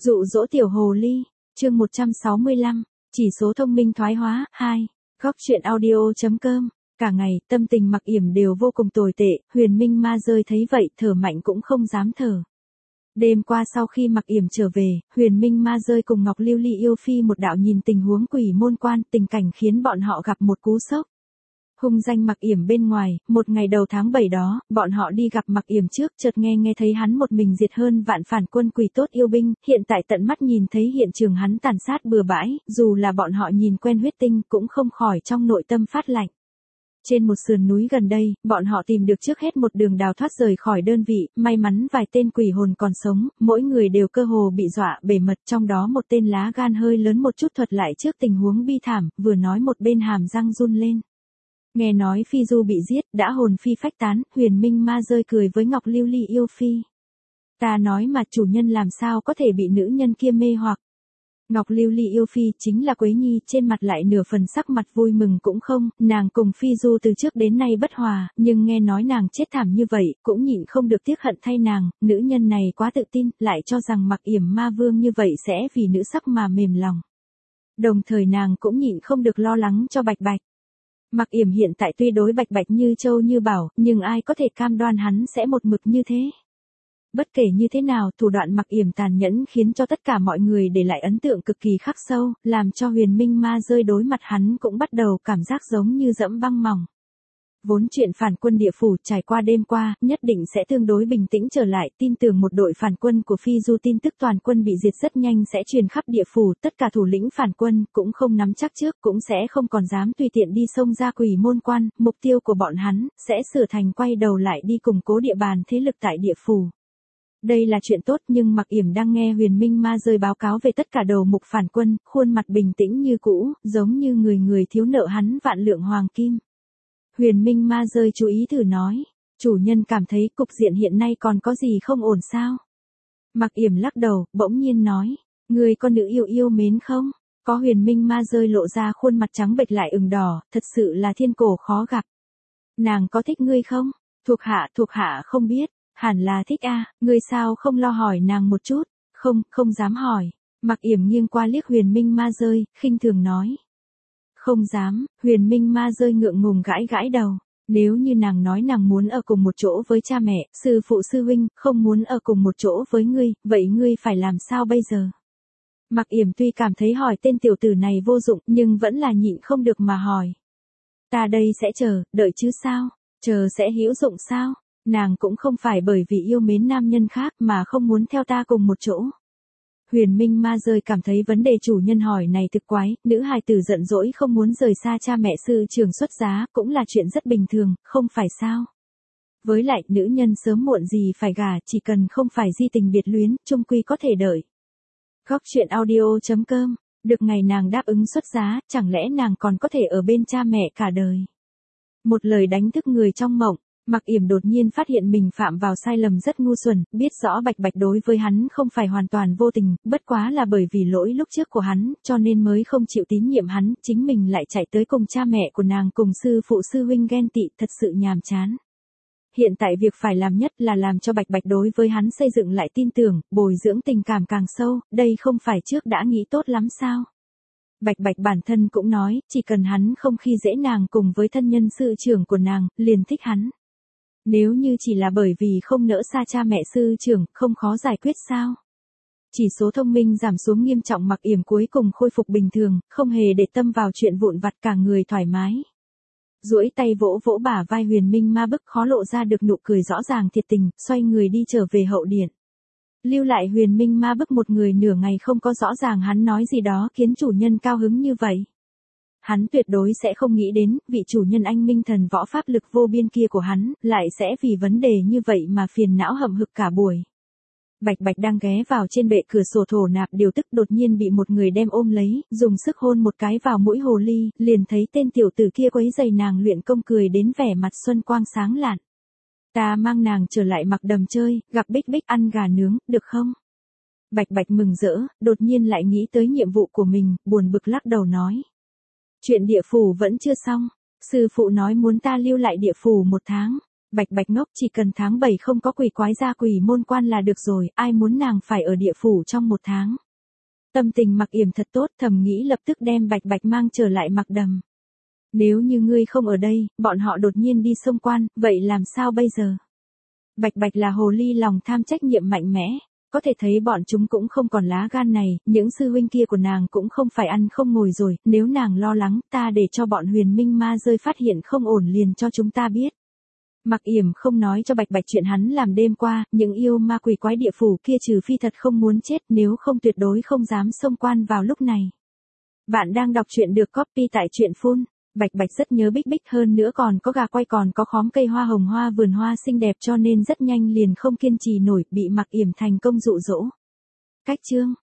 Dụ dỗ tiểu hồ ly, chương 165, chỉ số thông minh thoái hóa, 2, góc truyện audio.com, cả ngày, tâm tình Mặc Yểm đều vô cùng tồi tệ, Huyền Minh Ma rơi thấy vậy, thở mạnh cũng không dám thở. Đêm qua sau khi Mặc Yểm trở về, Huyền Minh Ma rơi cùng Ngọc Lưu Ly yêu phi một đạo nhìn tình huống quỷ môn quan, tình cảnh khiến bọn họ gặp một cú sốc. Hung danh Mặc Yểm bên ngoài, một ngày đầu tháng 7 đó, bọn họ đi gặp Mặc Yểm trước, chợt nghe thấy hắn một mình diệt hơn vạn phản quân quỷ tốt yêu binh, hiện tại tận mắt nhìn thấy hiện trường hắn tàn sát bừa bãi, dù là bọn họ nhìn quen huyết tinh cũng không khỏi trong nội tâm phát lạnh. Trên một sườn núi gần đây, bọn họ tìm được trước hết một đường đào thoát rời khỏi đơn vị, may mắn vài tên quỷ hồn còn sống, mỗi người đều cơ hồ bị dọa bể mật, trong đó một tên lá gan hơi lớn một chút thuật lại trước tình huống bi thảm, vừa nói một bên hàm răng run lên. Nghe nói Phi Du bị giết, đã hồn phi phách tán, Huyền Minh Ma rơi cười với Ngọc Lưu Ly yêu phi. Ta nói mà chủ nhân làm sao có thể bị nữ nhân kia mê hoặc. Ngọc Lưu Ly yêu phi chính là Quế Nhi, trên mặt lại nửa phần sắc mặt vui mừng cũng không, nàng cùng Phi Du từ trước đến nay bất hòa, nhưng nghe nói nàng chết thảm như vậy, cũng nhịn không được tiếc hận thay nàng, nữ nhân này quá tự tin, lại cho rằng Mặc Yểm Ma Vương như vậy sẽ vì nữ sắc mà mềm lòng. Đồng thời nàng cũng nhịn không được lo lắng cho Bạch Bạch. Mặc Yểm hiện tại tuy đối Bạch Bạch như châu như bảo, nhưng ai có thể cam đoan hắn sẽ một mực như thế. Bất kể như thế nào, thủ đoạn Mặc Yểm tàn nhẫn khiến cho tất cả mọi người để lại ấn tượng cực kỳ khắc sâu, làm cho Huyền Minh Ma rơi đối mặt hắn cũng bắt đầu cảm giác giống như dẫm băng mỏng. Vốn chuyện phản quân địa phủ trải qua đêm qua, nhất định sẽ tương đối bình tĩnh trở lại, tin tưởng một đội phản quân của Phi Du tin tức toàn quân bị diệt rất nhanh sẽ truyền khắp địa phủ, tất cả thủ lĩnh phản quân cũng không nắm chắc trước, cũng sẽ không còn dám tùy tiện đi xông ra quỷ môn quan, mục tiêu của bọn hắn sẽ sửa thành quay đầu lại đi củng cố địa bàn thế lực tại địa phủ. Đây là chuyện tốt, nhưng Mặc Yểm đang nghe Huyền Minh Ma rơi báo cáo về tất cả đầu mục phản quân, khuôn mặt bình tĩnh như cũ, giống như người thiếu nợ hắn vạn lượng hoàng kim. Huyền Minh Ma rơi chú ý thử nói, chủ nhân cảm thấy cục diện hiện nay còn có gì không ổn sao? Mặc Yểm lắc đầu, bỗng nhiên nói, người con nữ yêu mến không? Có Huyền Minh Ma rơi lộ ra khuôn mặt trắng bệch lại ửng đỏ, thật sự là thiên cổ khó gặp. Nàng có thích ngươi không? Thuộc hạ không biết, hẳn là thích a, ngươi sao không lo hỏi nàng một chút? Không dám hỏi. Mặc Yểm nghiêng qua liếc Huyền Minh Ma rơi, khinh thường nói. Không dám, Huyền Minh Ma rơi ngượng ngùng gãi đầu. Nếu như nàng nói nàng muốn ở cùng một chỗ với cha mẹ, sư phụ sư huynh, không muốn ở cùng một chỗ với ngươi, vậy ngươi phải làm sao bây giờ? Mặc Yểm tuy cảm thấy hỏi tên tiểu tử này vô dụng, nhưng vẫn là nhịn không được mà hỏi. Ta đây sẽ chờ, đợi chứ sao? Chờ sẽ hữu dụng sao? Nàng cũng không phải bởi vì yêu mến nam nhân khác mà không muốn theo ta cùng một chỗ. Huyền Minh Ma rơi cảm thấy vấn đề chủ nhân hỏi này thực quái, nữ hài tử giận dỗi không muốn rời xa cha mẹ sư trưởng xuất giá, cũng là chuyện rất bình thường, không phải sao? Với lại, nữ nhân sớm muộn gì phải gả, chỉ cần không phải di tình biệt luyến, chung quy có thể đợi. Góc truyện audio.com, được ngày nàng đáp ứng xuất giá, chẳng lẽ nàng còn có thể ở bên cha mẹ cả đời? Một lời đánh thức người trong mộng. Mặc Yểm đột nhiên phát hiện mình phạm vào sai lầm rất ngu xuẩn, biết rõ Bạch Bạch đối với hắn không phải hoàn toàn vô tình, bất quá là bởi vì lỗi lúc trước của hắn, cho nên mới không chịu tín nhiệm hắn, chính mình lại chạy tới cùng cha mẹ của nàng cùng sư phụ sư huynh ghen tị, thật sự nhàm chán. Hiện tại việc phải làm nhất là làm cho Bạch Bạch đối với hắn xây dựng lại tin tưởng, bồi dưỡng tình cảm càng sâu, đây không phải trước đã nghĩ tốt lắm sao? Bạch Bạch bản thân cũng nói, chỉ cần hắn không khi dễ nàng cùng với thân nhân sư trưởng của nàng, liền thích hắn. Nếu như chỉ là bởi vì không nỡ xa cha mẹ sư trưởng, không khó giải quyết sao? Chỉ số thông minh giảm xuống nghiêm trọng, Mặc Yểm cuối cùng khôi phục bình thường, không hề để tâm vào chuyện vụn vặt, cả người thoải mái. Duỗi tay vỗ vỗ bả vai Huyền Minh Ma bức khó lộ ra được nụ cười rõ ràng thiệt tình, xoay người đi trở về hậu điện. Lưu lại Huyền Minh Ma bức một người nửa ngày không có rõ ràng hắn nói gì đó khiến chủ nhân cao hứng như vậy. Hắn tuyệt đối sẽ không nghĩ đến, vị chủ nhân anh minh thần võ pháp lực vô biên kia của hắn, lại sẽ vì vấn đề như vậy mà phiền não hậm hực cả buổi. Bạch Bạch đang ghé vào trên bệ cửa sổ thổ nạp điều tức, đột nhiên bị một người đem ôm lấy, dùng sức hôn một cái vào mũi hồ ly, liền thấy tên tiểu tử kia quấy giày nàng luyện công cười đến vẻ mặt xuân quang sáng lạn. Ta mang nàng trở lại Mặc Đầm chơi, gặp Bích Bích ăn gà nướng, được không? Bạch Bạch mừng rỡ, đột nhiên lại nghĩ tới nhiệm vụ của mình, buồn bực lắc đầu nói. Chuyện địa phủ vẫn chưa xong, sư phụ nói muốn ta lưu lại địa phủ 1 tháng. Bạch Bạch ngốc, chỉ cần tháng 7 không có quỷ quái ra quỷ môn quan là được rồi, ai muốn nàng phải ở địa phủ trong 1 tháng. Tâm tình Mặc Yểm thật tốt, thầm nghĩ lập tức đem Bạch Bạch mang trở lại Mặc Đầm. Nếu như ngươi không ở đây, bọn họ đột nhiên đi xông quan, vậy làm sao bây giờ? Bạch Bạch là hồ ly lòng tham trách nhiệm mạnh mẽ, có thể thấy bọn chúng cũng không còn lá gan này, những sư huynh kia của nàng cũng không phải ăn không ngồi rồi, nếu nàng lo lắng ta để cho bọn Huyền Minh Ma rơi phát hiện không ổn liền cho chúng ta biết. Mặc Yểm không nói cho Bạch Bạch chuyện hắn làm đêm qua, những yêu ma quỷ quái địa phủ kia trừ phi thật không muốn chết, nếu không tuyệt đối không dám xông quan vào lúc này. Bạn đang đọc truyện được copy tại truyện Phun. Bạch Bạch rất nhớ Bích Bích, hơn nữa còn có gà quay, còn có khóm cây hoa hồng, hoa vườn hoa xinh đẹp, cho nên rất nhanh liền không kiên trì nổi, bị Mặc Yểm thành công dụ dỗ. Cách chương